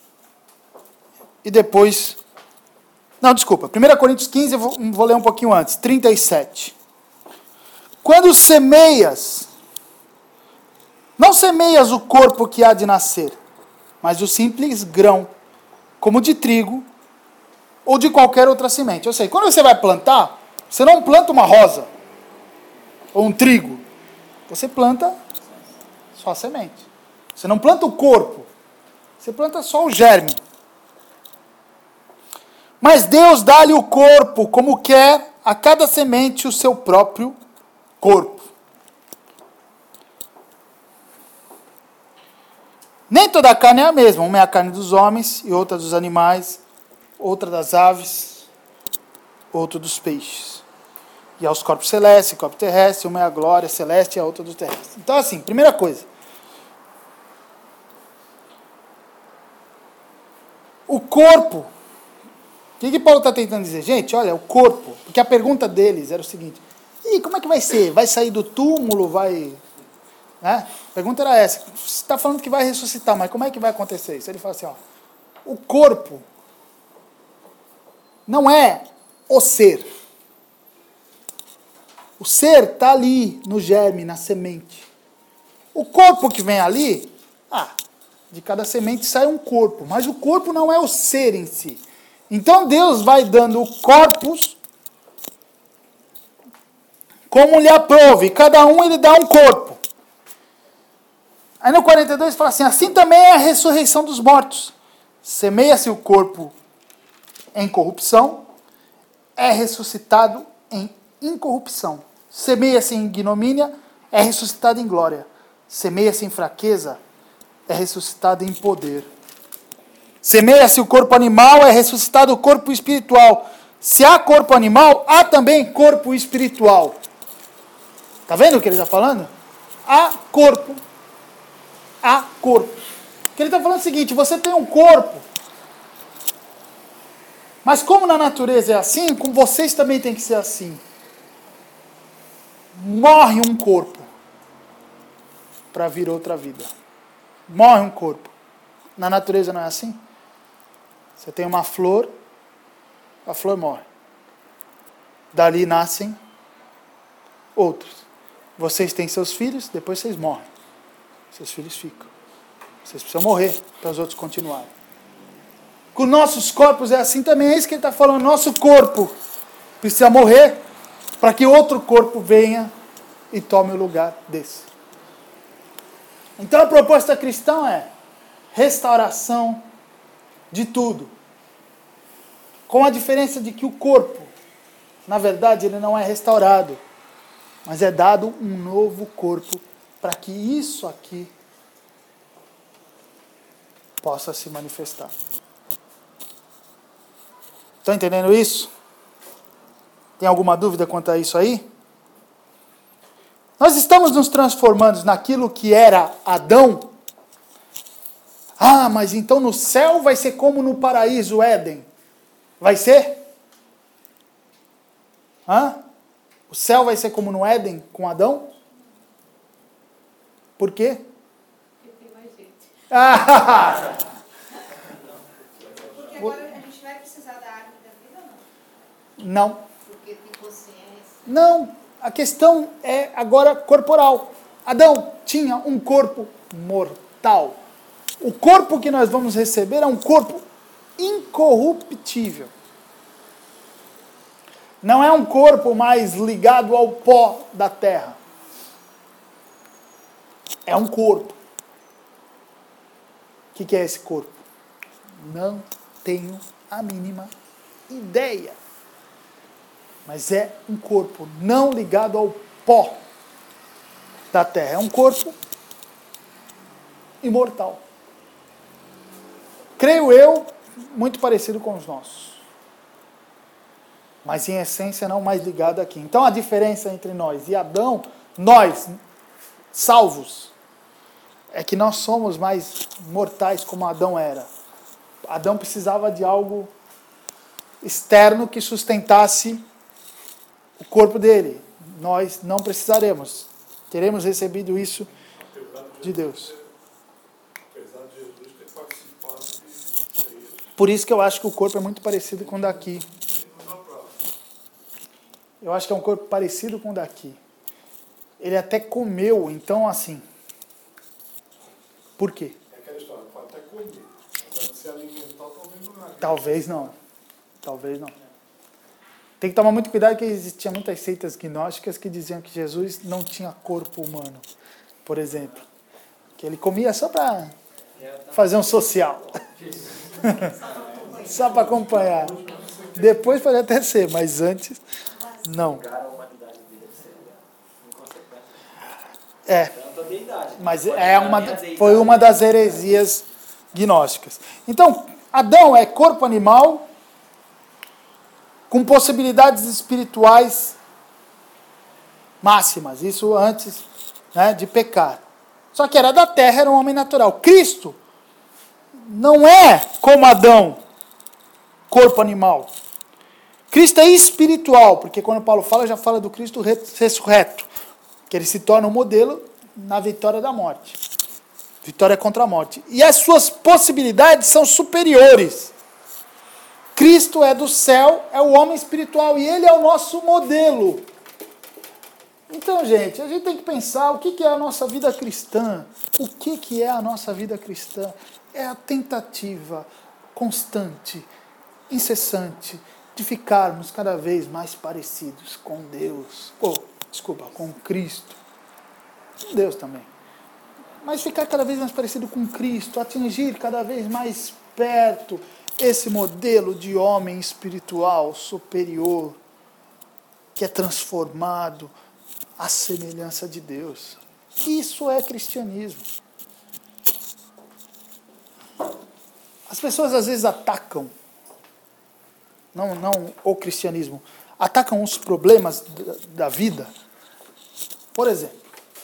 E depois... Não, desculpa. 1 Coríntios 15, eu vou ler um pouquinho antes. 37. Quando semeias, não semeias o corpo que há de nascer, mas o simples grão, como de trigo ou de qualquer outra semente. Ou seja, quando você vai plantar, você não planta uma rosa ou um trigo. Você planta só a semente. Você não planta o corpo. Você planta só o germe. Mas Deus dá-lhe o corpo, como quer a cada semente o seu próprio corpo. Nem toda a carne é a mesma. Uma é a carne dos homens, e outra dos animais, outra das aves, outra dos peixes. E aos corpos celestes, corpo terrestre, uma é a glória celeste e a outra do terrestre. Então, assim, primeira coisa. O corpo. O que Paulo está tentando dizer? Gente, olha, o corpo. Porque a pergunta deles era o seguinte: e E como é que vai ser? Vai sair do túmulo? Vai... Né? A pergunta era essa. Você está falando que vai ressuscitar, mas como é que vai acontecer isso? Ele fala assim, ó, o corpo não é o ser. O ser está ali no germe, na semente. O corpo que vem ali, de cada semente sai um corpo, mas o corpo não é o ser em si. Então Deus vai dando corpos como lhe aprove, cada um ele dá um corpo. Aí no 42 fala assim, assim também é a ressurreição dos mortos. Semeia-se o corpo em corrupção, é ressuscitado em incorrupção. Semeia-se em ignomínia, é ressuscitado em glória. Semeia-se em fraqueza, é ressuscitado em poder. Semeia-se o corpo animal, é ressuscitado o corpo espiritual. Se há corpo animal, há também corpo espiritual. Está vendo o que ele está falando? Há corpo. Há corpo. O que ele está falando é o seguinte, você tem um corpo, mas como na natureza é assim, com vocês também tem que ser assim. Morre um corpo para vir outra vida. Morre um corpo. Na natureza não é assim? Você tem uma flor, a flor morre. Dali nascem outros. Vocês têm seus filhos, depois vocês morrem. Seus filhos ficam. Vocês precisam morrer para os outros continuarem. Com nossos corpos é assim também. É isso que ele está falando. Nosso corpo precisa morrer para que outro corpo venha e tome o lugar desse. Então a proposta cristã é restauração de tudo. Com a diferença de que o corpo, na verdade, ele não é restaurado, mas é dado um novo corpo para que isso aqui possa se manifestar. Estão entendendo isso? Tem alguma dúvida quanto a isso aí? Nós estamos nos transformando naquilo que era Adão. Mas então no céu vai ser como no paraíso Éden. Vai ser? O céu vai ser como no Éden com Adão? Por quê? Porque tem mais gente. Ah! Porque agora a gente vai precisar da árvore da vida ou não? Não. Porque tem consciência. Não. A questão é agora corporal. Adão tinha um corpo mortal. O corpo que nós vamos receber é um corpo incorruptível. Não é um corpo mais ligado ao pó da terra. É um corpo. O que é esse corpo? Não tenho a mínima ideia. Mas é um corpo não ligado ao pó da terra. É um corpo imortal. Creio eu, muito parecido com os nossos. Mas em essência não mais ligado aqui. Então a diferença entre nós e Adão, nós, salvos, é que nós somos mais mortais como Adão era. Adão precisava de algo externo que sustentasse o corpo dele. Nós não precisaremos. Teremos recebido isso de Deus. Apesar de Jesus ter participado de isso. Por isso que eu acho que o corpo é muito parecido com o daqui. Eu acho que é um corpo parecido com o daqui. Ele até comeu, então assim. Por quê? É aquela história, pode até comer. Agora, se alimentar, talvez não haja. Talvez não. Talvez não. Tem que tomar muito cuidado que existiam muitas seitas gnósticas que diziam que Jesus não tinha corpo humano, por exemplo. Que ele comia só para fazer um social. Só para acompanhar. Depois pode até ser, mas antes, não. Mas foi uma das heresias gnósticas. Então, Adão é corpo animal com possibilidades espirituais máximas. Isso antes, né, de pecar. Só que era da terra, era um homem natural. Cristo não é como Adão, corpo animal. Cristo é espiritual, porque quando Paulo fala, já fala do Cristo ressurreto, que ele se torna um modelo na vitória da morte. Vitória contra a morte. E as suas possibilidades são superiores. Cristo é do céu, é o homem espiritual, e ele é o nosso modelo. Então, gente, a gente tem que pensar o que é a nossa vida cristã. O que é a nossa vida cristã? É a tentativa constante, incessante, de ficarmos cada vez mais parecidos com Deus. Com Cristo. Com Deus também. Mas ficar cada vez mais parecido com Cristo, atingir cada vez mais perto esse modelo de homem espiritual superior, que é transformado à semelhança de Deus. Isso é cristianismo. As pessoas às vezes atacam, não o cristianismo, atacam os problemas da vida. Por exemplo,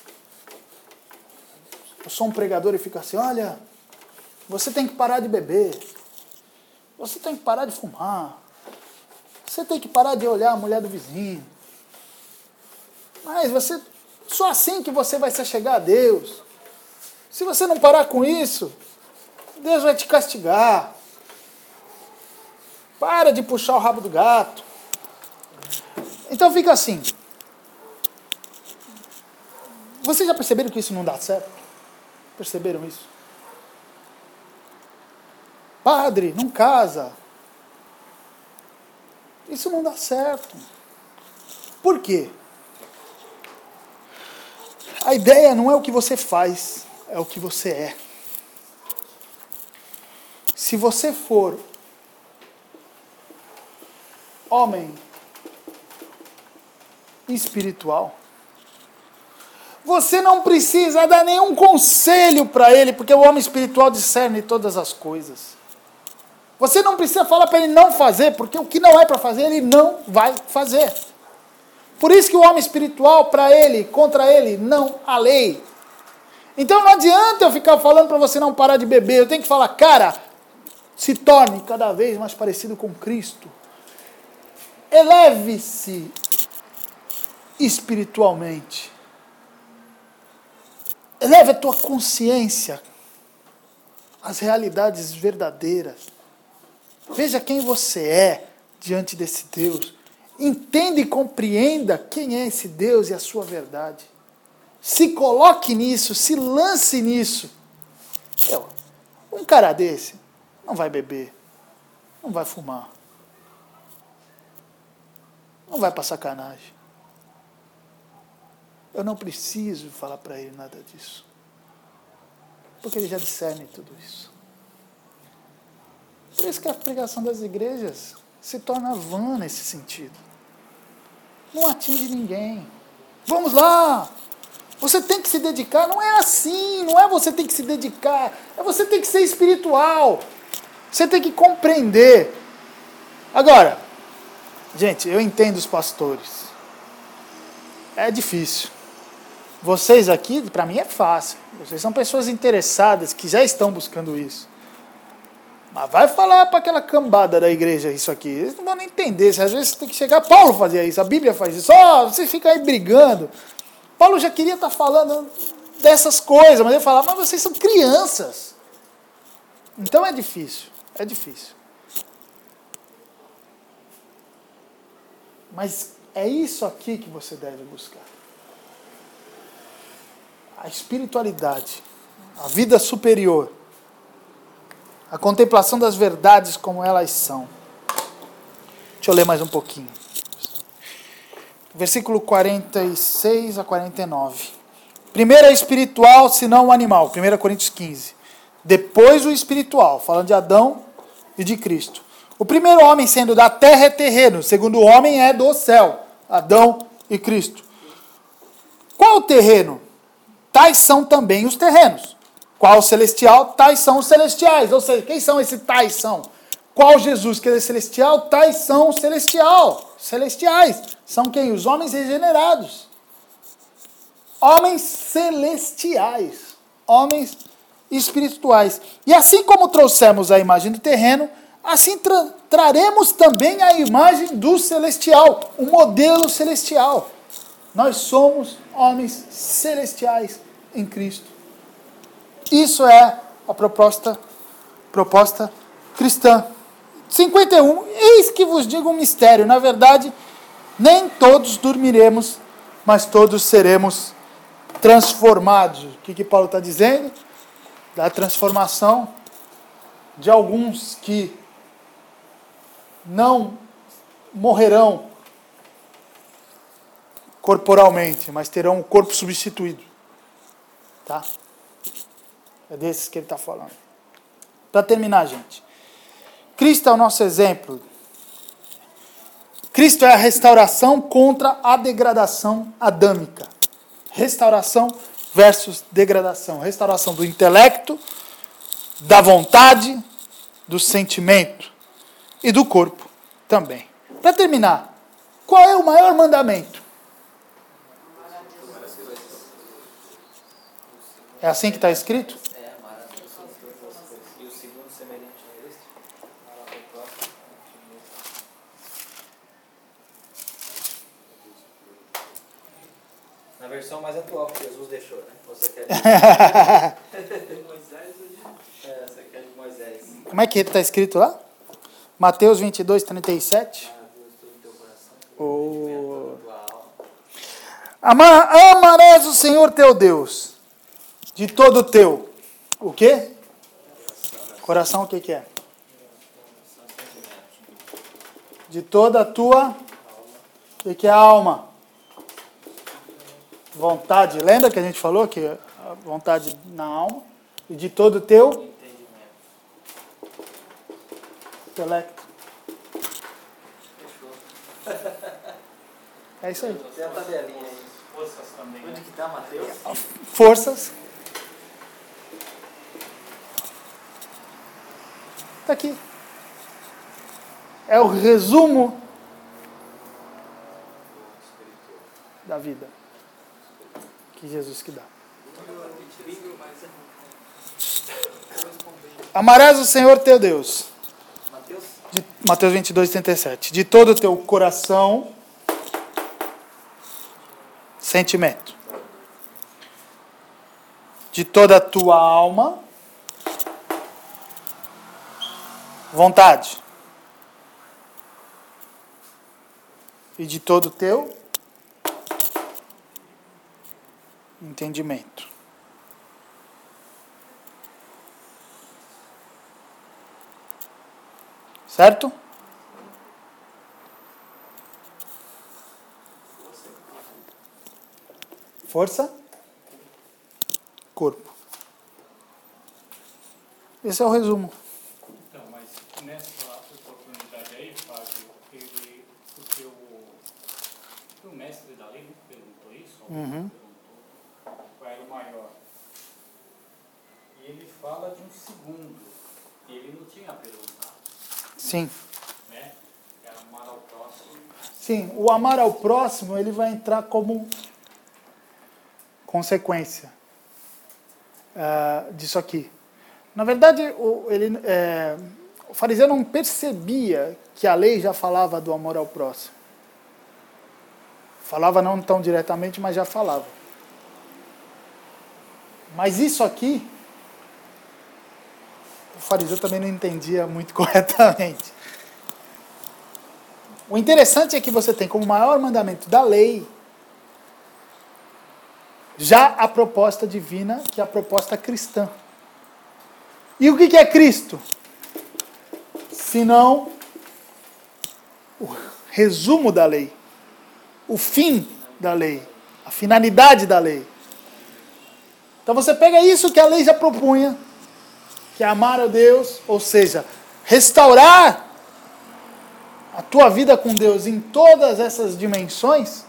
eu sou um pregador e fico assim, olha, você tem que parar de beber, você tem que parar de fumar, você tem que parar de olhar a mulher do vizinho. Mas só assim que você vai se chegar a Deus. Se você não parar com isso, Deus vai te castigar. Para de puxar o rabo do gato. Então fica assim. Vocês já perceberam que isso não dá certo? Perceberam isso? Padre, não casa. Isso não dá certo. Por quê? A ideia não é o que você faz, é o que você é. Se você for homem espiritual, você não precisa dar nenhum conselho para ele, porque o homem espiritual discerne todas as coisas. Você não precisa falar para ele não fazer, porque o que não é para fazer, ele não vai fazer. Por isso que o homem espiritual, para ele, contra ele, não há lei. Então não adianta eu ficar falando para você não parar de beber. Eu tenho que falar, cara, se torne cada vez mais parecido com Cristo. Eleve-se espiritualmente. Eleve a tua consciência às realidades verdadeiras. Veja quem você é diante desse Deus. Entenda e compreenda quem é esse Deus e a sua verdade. Se coloque nisso, se lance nisso. Um cara desse não vai beber, não vai fumar, não vai pra sacanagem. Eu não preciso falar para ele nada disso, porque ele já discerne tudo isso. Por isso que a pregação das igrejas se torna vã nesse sentido. Não atinge ninguém. Vamos lá! Você tem que se dedicar. Não é assim, não é você tem que se dedicar. É você tem que ser espiritual. Você tem que compreender. Agora, gente, eu entendo os pastores. É difícil. Vocês aqui, para mim é fácil. Vocês são pessoas interessadas que já estão buscando isso. Mas vai falar para aquela cambada da igreja isso aqui. Eles não vão nem entender. Às vezes tem que chegar. Paulo fazia isso, a Bíblia faz isso. Você fica aí brigando. Paulo já queria estar falando dessas coisas, mas ele falava, mas vocês são crianças. Então é difícil. É difícil. Mas é isso aqui que você deve buscar. A espiritualidade, a vida superior. A contemplação das verdades como elas são. Deixa eu ler mais um pouquinho. Versículo 46 a 49. Primeiro é espiritual, senão o animal. 1 Coríntios 15. Depois o espiritual, falando de Adão e de Cristo. O primeiro homem sendo da terra é terreno. O segundo homem é do céu. Adão e Cristo. Qual o terreno? Tais são também os terrenos. Qual o celestial? Tais são os celestiais. Ou seja, quem são esses tais são? Qual Jesus que é celestial? Tais são os celestiais. São quem? Os homens regenerados. Homens celestiais. Homens espirituais. E assim como trouxemos a imagem do terreno, assim traremos também a imagem do celestial, o modelo celestial. Nós somos homens celestiais em Cristo. Isso é a proposta cristã. 51. Eis que vos digo um mistério. Na verdade, nem todos dormiremos, mas todos seremos transformados. O que Paulo está dizendo? Da transformação de alguns que não morrerão corporalmente, mas terão um corpo substituído. Tá? É desses que ele está falando. Para terminar, gente. Cristo é o nosso exemplo. Cristo é a restauração contra a degradação adâmica. Restauração versus degradação. Restauração do intelecto, da vontade, do sentimento e do corpo também. Para terminar, qual é o maior mandamento? É assim que está escrito? E o segundo semelhante a este, na versão mais atual que Jesus deixou, né? Você quer de Moisés ou de... você quer de Moisés. Como é que está escrito lá? Mateus 22, 37. Amarás o Senhor teu Deus de todo o teu. O quê? Coração, o que é? De toda a tua. O que é a alma? Vontade. Lembra que a gente falou que a vontade na alma? E de todo o teu intelecto. É isso aí. Tem a tabelinha aí. Forças também. Onde que está, Mateus? Forças. Está aqui. É o resumo da vida que Jesus que dá. Amarás o Senhor teu Deus. Mateus 22, 37. De todo o teu coração, sentimento. De toda a tua alma, vontade. E de todo o teu entendimento. Certo? Força. Corpo. Esse é o resumo. Então, mas nessa oportunidade aí, Fábio, porque o mestre da lei perguntou isso, perguntou qual era o maior. E ele fala de um segundo, e ele não tinha perguntado, Sim. né? Era amar ao próximo. Sim, o amar ao próximo, ele vai entrar como consequência disso aqui. Na verdade, o fariseu não percebia que a lei já falava do amor ao próximo. Falava não tão diretamente, mas já falava. Mas isso aqui, o fariseu também não entendia muito corretamente. O interessante é que você tem como maior mandamento da lei já a proposta divina, que é a proposta cristã. E o que é Cristo? Senão o resumo da lei, o fim da lei, a finalidade da lei. Então você pega isso que a lei já propunha, que é amar a Deus, ou seja, restaurar a tua vida com Deus em todas essas dimensões.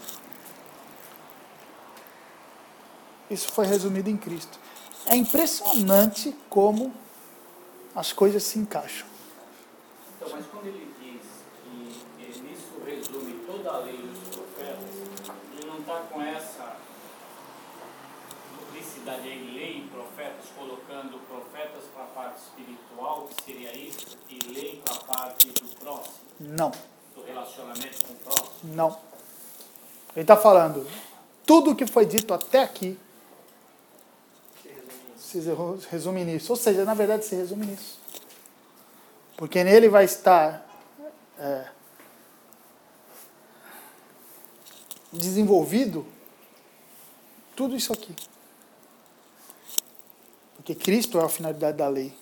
Isso foi resumido em Cristo. É impressionante como as coisas se encaixam. Então, mas quando ele diz que nisso resume toda a lei dos profetas, ele não está com essa duplicidade aí, lei e profetas, colocando profetas para a parte espiritual, que seria isso, e lei para a parte do próximo, Não, do relacionamento com o próximo. não. Ele está falando, tudo o que foi dito até aqui se resume nisso. Ou seja, na verdade se resume nisso. Porque nele vai estar desenvolvido tudo isso aqui. Porque Cristo é a finalidade da lei.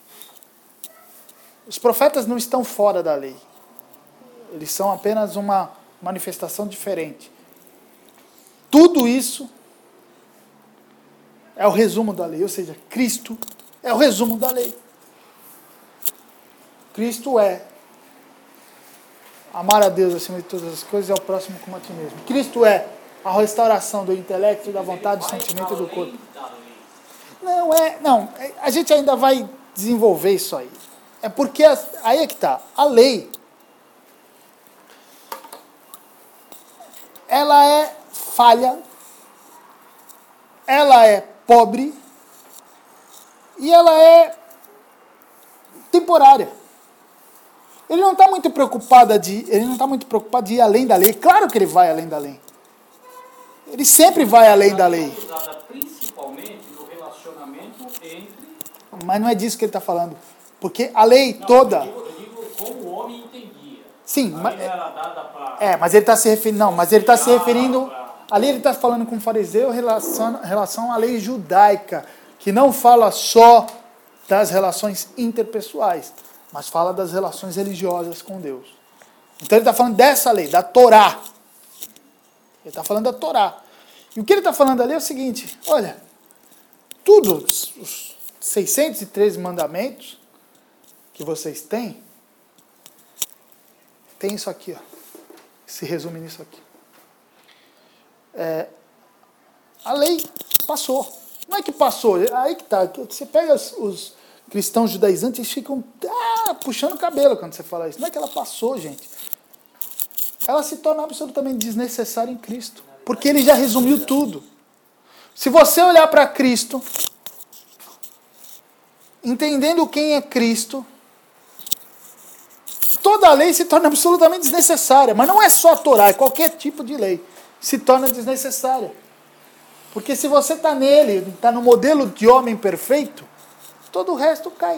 Os profetas não estão fora da lei. Eles são apenas uma manifestação diferente. Tudo isso é o resumo da lei. Ou seja, Cristo é o resumo da lei. Cristo é amar a Deus acima de todas as coisas e ao próximo como a ti mesmo. Cristo é a restauração do intelecto, da vontade, do sentimento e do corpo. Não, a gente ainda vai desenvolver isso aí. É porque aí é que está. A lei, ela é falha, ela é pobre e ela é temporária. Ele não está muito preocupado de ir além da lei. Claro que ele vai além da lei. Ele sempre vai além da lei. Usada principalmente no relacionamento entre... Mas não é disso que ele está falando. Porque a lei toda... Eu digo como o homem entendia. Sim, mas era dada para... mas ele está se referindo... Não, mas ele está se referindo... Ali ele está falando com o fariseu em relação à lei judaica, que não fala só das relações interpessoais, mas fala das relações religiosas com Deus. Então ele está falando dessa lei, da Torá. Ele está falando da Torá. E o que ele está falando ali é o seguinte, olha, os 613 mandamentos que vocês têm, tem isso aqui, ó, se resume nisso aqui. A lei passou. Não é que passou, aí que está. Você pega os cristãos judaizantes, eles ficam puxando o cabelo quando você fala isso. Não é que ela passou, gente. Ela se torna absolutamente desnecessária em Cristo. Porque ele já resumiu tudo. Se você olhar para Cristo, entendendo quem é Cristo, toda a lei se torna absolutamente desnecessária. Mas não é só a Torá, é qualquer tipo de lei. Se torna desnecessária. Porque se você está nele, está no modelo de homem perfeito, todo o resto cai.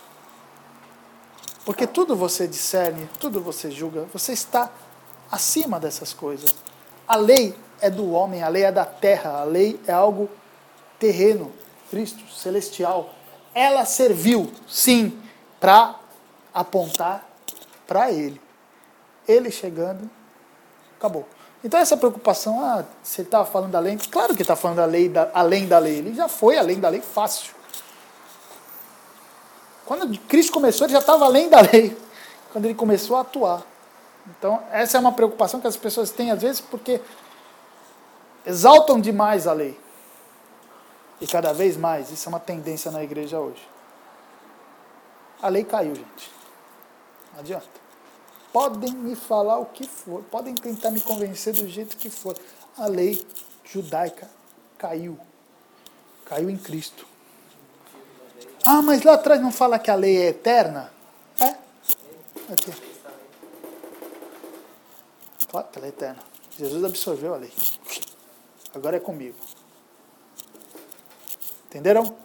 Porque tudo você discerne, tudo você julga, você está acima dessas coisas. A lei é do homem, a lei é da terra, a lei é algo terreno, Cristo, celestial. Ela serviu, sim, para apontar para ele. Ele chegando, acabou. Então essa preocupação, você estava falando da lei, claro que está falando da lei, além da lei, ele já foi além da lei fácil. Quando Cristo começou, ele já estava além da lei, quando ele começou a atuar. Então essa é uma preocupação que as pessoas têm às vezes porque exaltam demais a lei. E cada vez mais, isso é uma tendência na igreja hoje. A lei caiu, gente. Não adianta. Podem me falar o que for, podem tentar me convencer do jeito que for. A lei judaica caiu. Caiu em Cristo. Mas lá atrás não fala que a lei é eterna? É? Aqui. Claro que ela é eterna. Jesus absorveu a lei. Agora é comigo. Entenderam?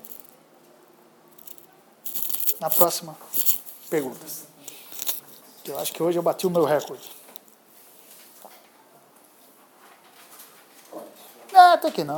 Na próxima, perguntas. Eu acho que hoje eu bati o meu recorde. Até que não.